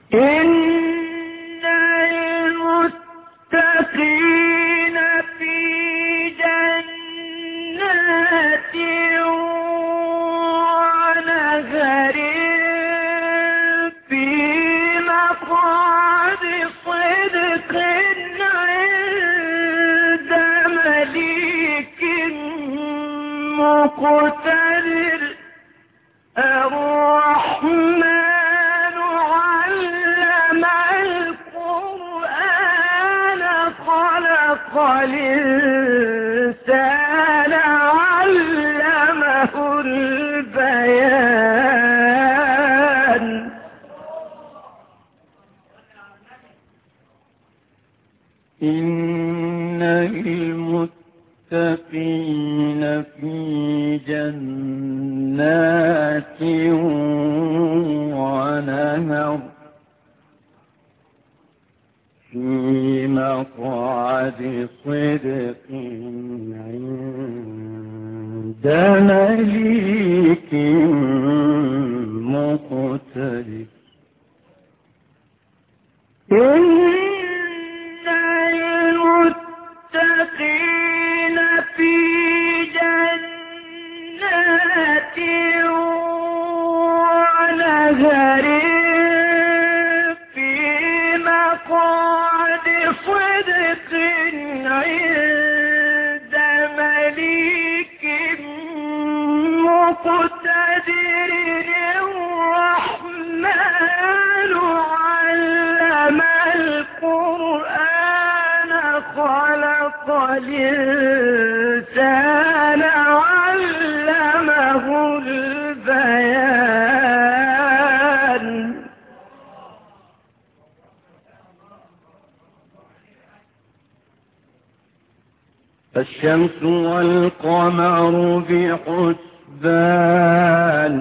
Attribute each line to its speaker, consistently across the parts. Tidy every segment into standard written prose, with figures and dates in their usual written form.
Speaker 1: إن المتقين في جنات ونهر في مقعد صدق عند مليك مقتدر. الرحمن علم القرآن خلق الإنسان علمه البيان. إن المتقين في جنات ونهر في مقعد صدق عند مليك مقتدر. إن المتقين في جنات ونهر في مقعد صدق عند مليك مقتدر. الرحمن علم القرآن خلق الإنسان علمه البيان. الشمس والقمر بحسبان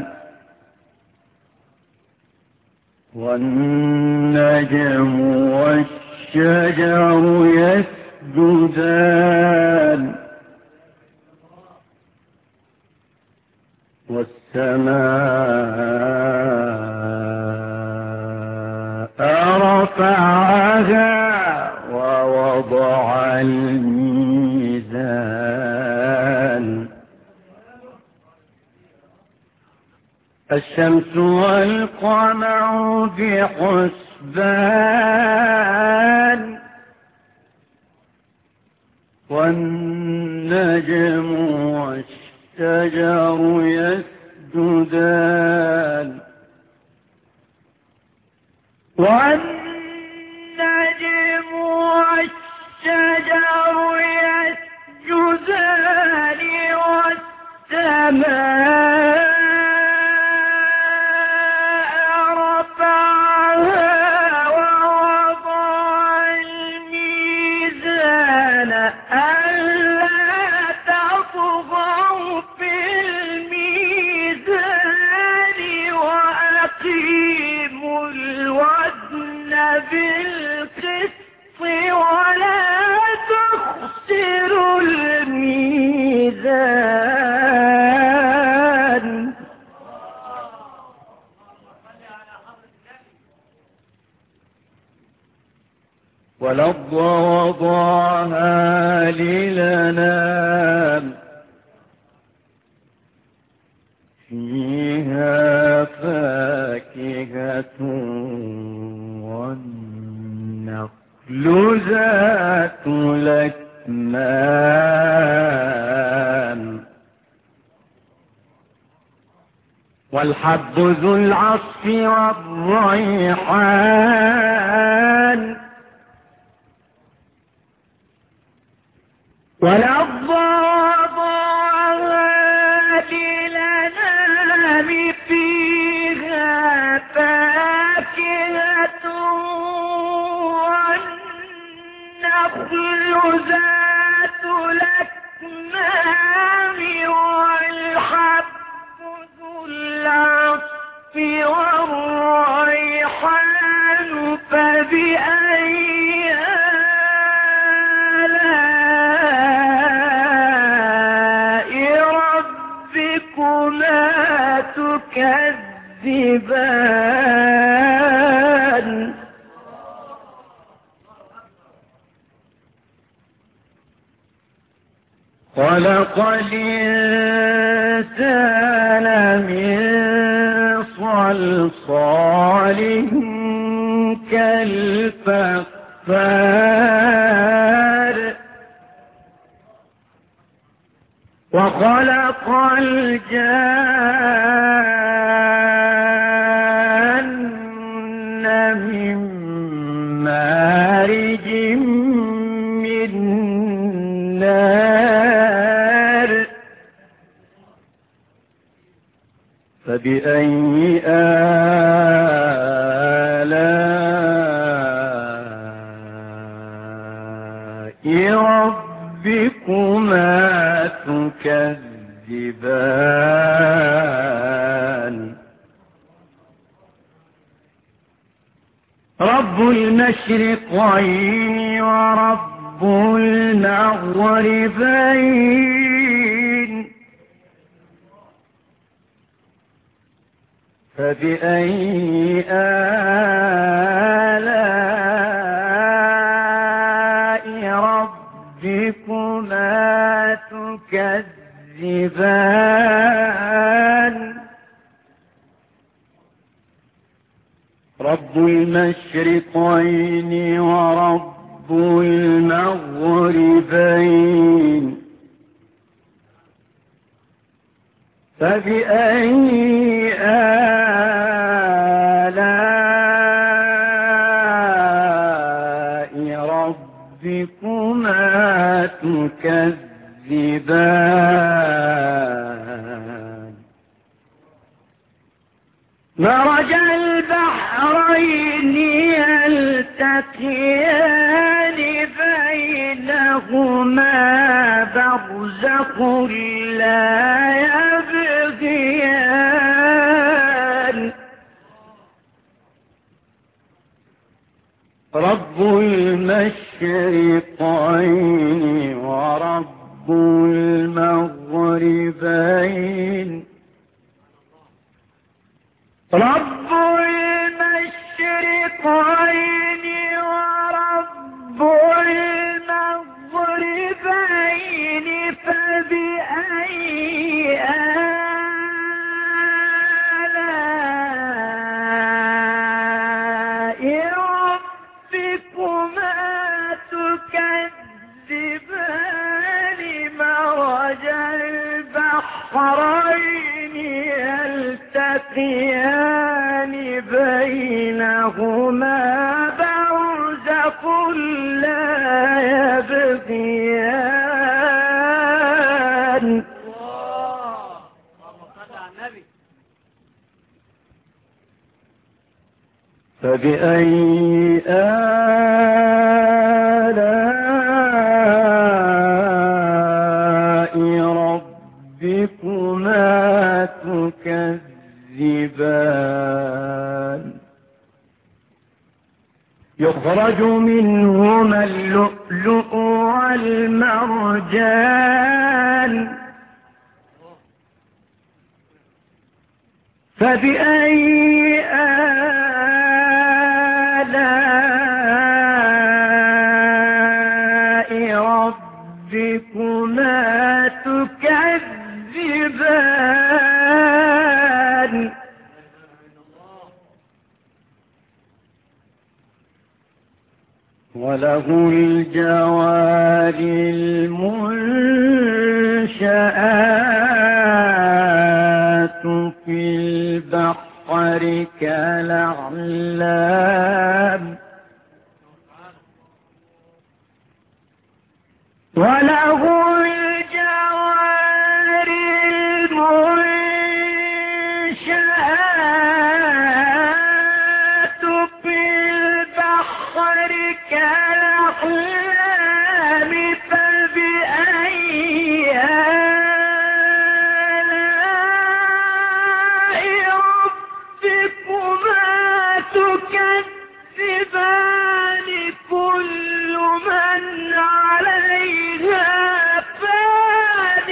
Speaker 1: والنجم والشجر يسجدان والسماء رفعها ووضع الميزان. الشمس والقمر بحسبان والنجم والشجر يسجدان والنجم والشجر يسجدان والسماء بالقسط ولا تخسروا الميزان. والأرض وضعها للأنام فيها فاكهة والنخل ذات الأكمام والحب ذو العصف والريحان والأرض وضعها للأنام فيها فاكهة والنخل ذات الأكمام والحب ذو العصف والريحان فبأي تكذبان.
Speaker 2: خلق الإنسان من صلصال كالفخار وخلق الجان من مارج من نار فبأي آلاء ربكما تكذبان رب المشرقين ورب المغربين فبأي آلاء ربكما تكذبان رب المشرقين ورب المغربين فبأي آلاء ربكما تكذبان مرج البحرين يلتقيان بينهما برزخ لا يبغيان رب المشرقين ورب المغربين رب المشرقين ورب المغربين فبأي آلاء ربكما تكذبان مرج البحرين يلتقيان بينهما برزخ لا يبغيان فبأي آلاء ربكما تكذبان يخرج منهما اللؤلؤ والمرجان فبأي آلاء ربكما تكذبان وله الجوار المنشآت في البحر كالأعلام وله الجوار المنشآت في البحر كالأعلام فبأي آلاء ربكما تكذبان كل من عليها فان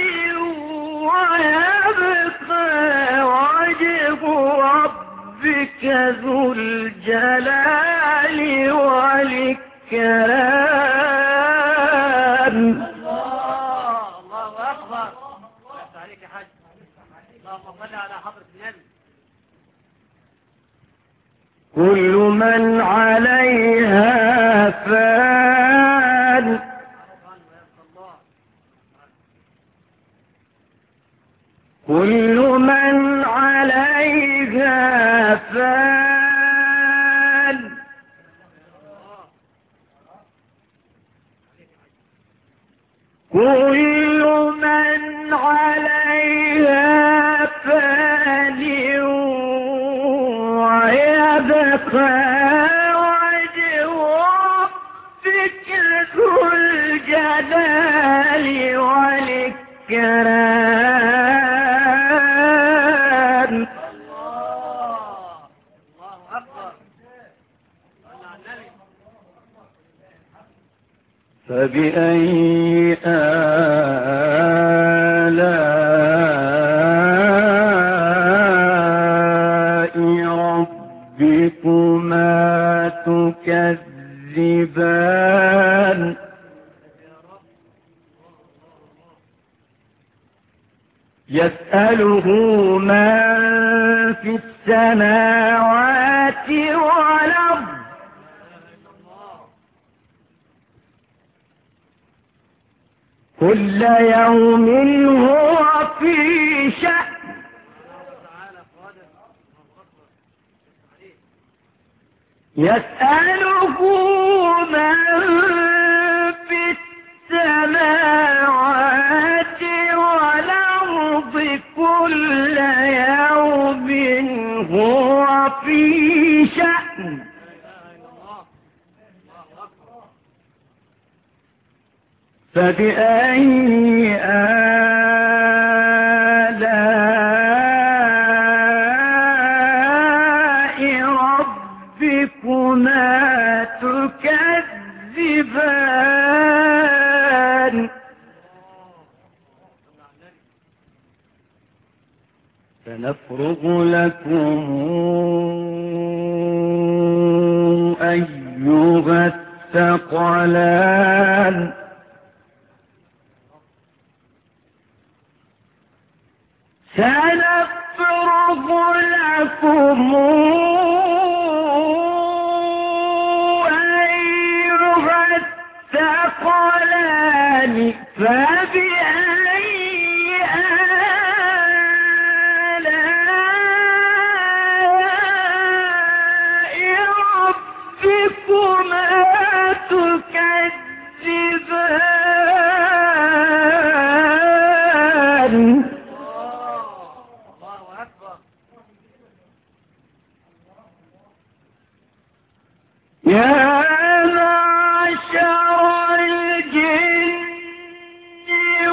Speaker 2: ويبقى وجه ربك ذو الجلال والإكرام. الله كل من عليها فان كل من عليها فان كل من عليها فان ويبقى وجه ربك ذو الجلال والإكرام.
Speaker 1: الله أكبر.
Speaker 2: فبأي آلاء ربكما تكذبان يسأله من في السماوات والأرض كل يوم هو في شأن يسأله من في السماوات والأرض كل يوم هو في شأن فبأي آلاء ربكما تكذبان سنفرغ لكم أيها الثقلان سنفرغ لكم أيها الثقلان فبأي آلاء ربكما تكذبان يا معشر الجن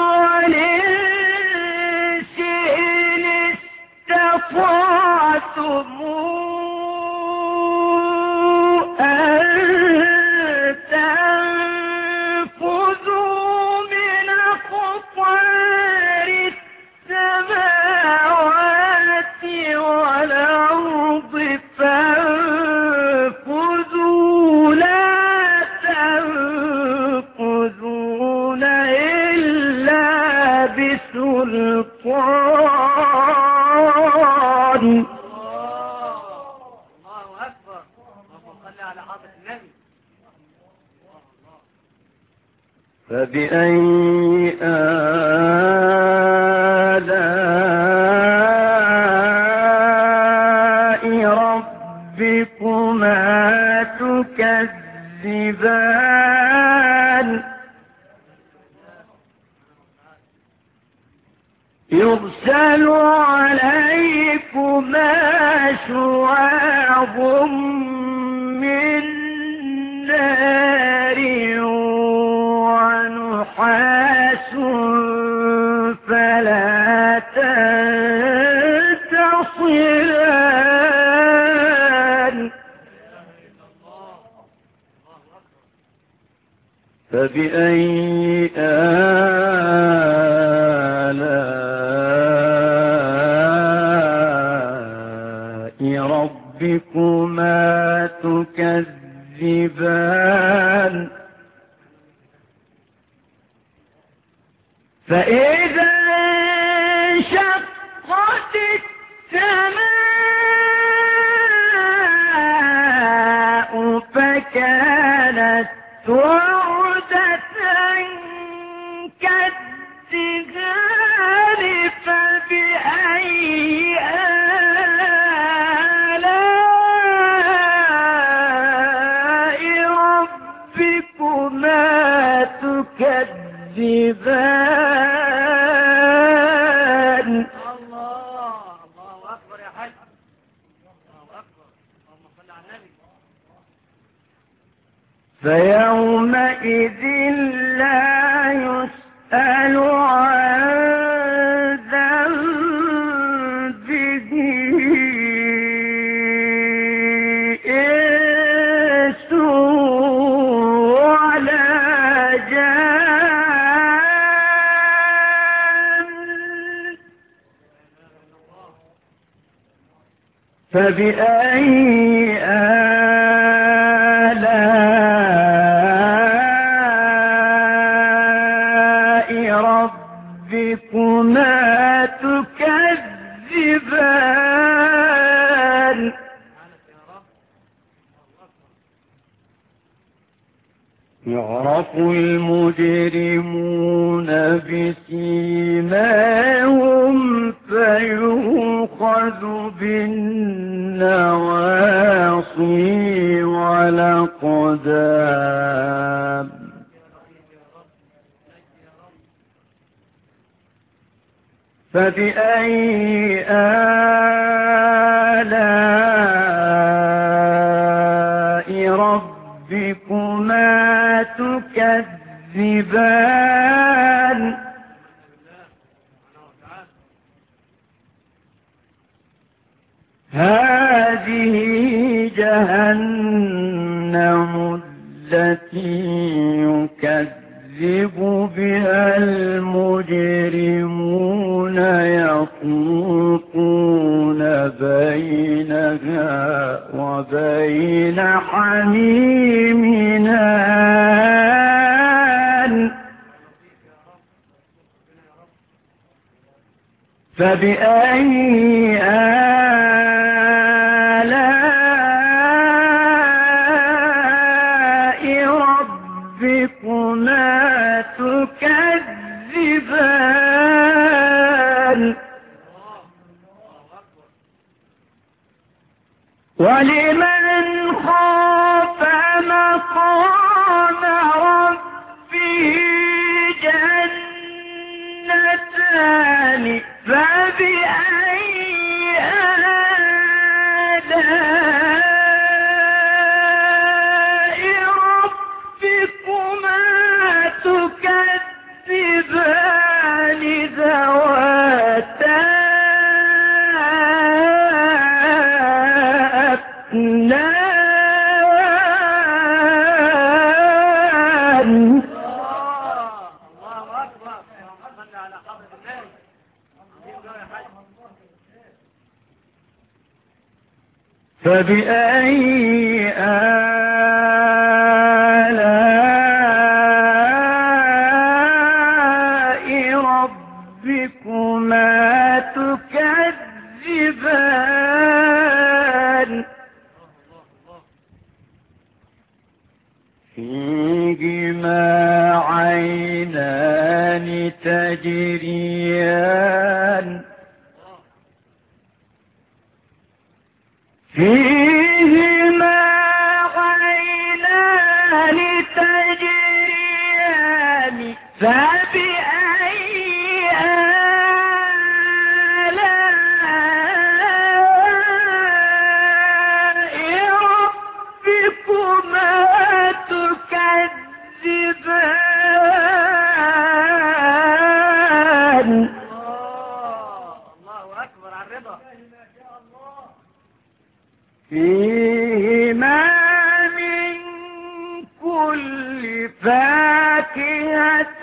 Speaker 2: والإنس إن استطعتم أن تنفذوا من أقطار السماوات والأرض فانفذوا لا تنفذون إلا بسلطان.
Speaker 1: الله أكبر. اللهم صل على حضرة النبي.
Speaker 2: فبأي آلاء ربكما تكذبان يرسل عليكما شواظ من نار ونحاس فلا تنتصران فبأي آلاء ربكما تكذبان فإذا انشقت السماء وردة كالدهان فبأي آلاء ربكما تكذبان.
Speaker 1: الله أكبر يا حاج. الله أكبر. اللهم صل على النبي.
Speaker 2: فيومئذ لا يسأل عن ذنبه إنس ولا جان. فبأي ربكما تكذبان. يعرف المجرمون بسيماهم فيؤخذ بالنواصي والأقدام. فبأي آلاء ربكما تكذبان. هذه جهنم التي يكذب بها المجرمون يطوفون بينها وبين حميم آن. فبأي آلاء ربكما تكذبان. ولمن خاف مقام ربه جنتان. فبأي آلاء ربكما تكذبان ذواتا أفنان.
Speaker 1: الله أكبر. صل على حضرة النبي.
Speaker 2: فبأي آلاء ربكما تكذبان. فيهما عينان تجريان. فيهما عينان تجريان. فبأي آلاء ربكما تكذبان.
Speaker 1: الله أكبر على الرضا.
Speaker 2: فيهما من كل فاكهة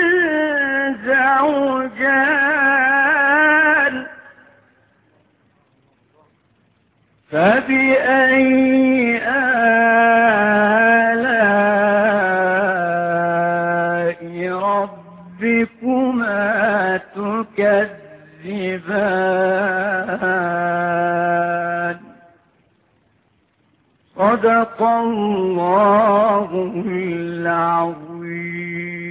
Speaker 2: زوجان. فبأي آلاء ربكما تكذبان. صدق الله العظيم.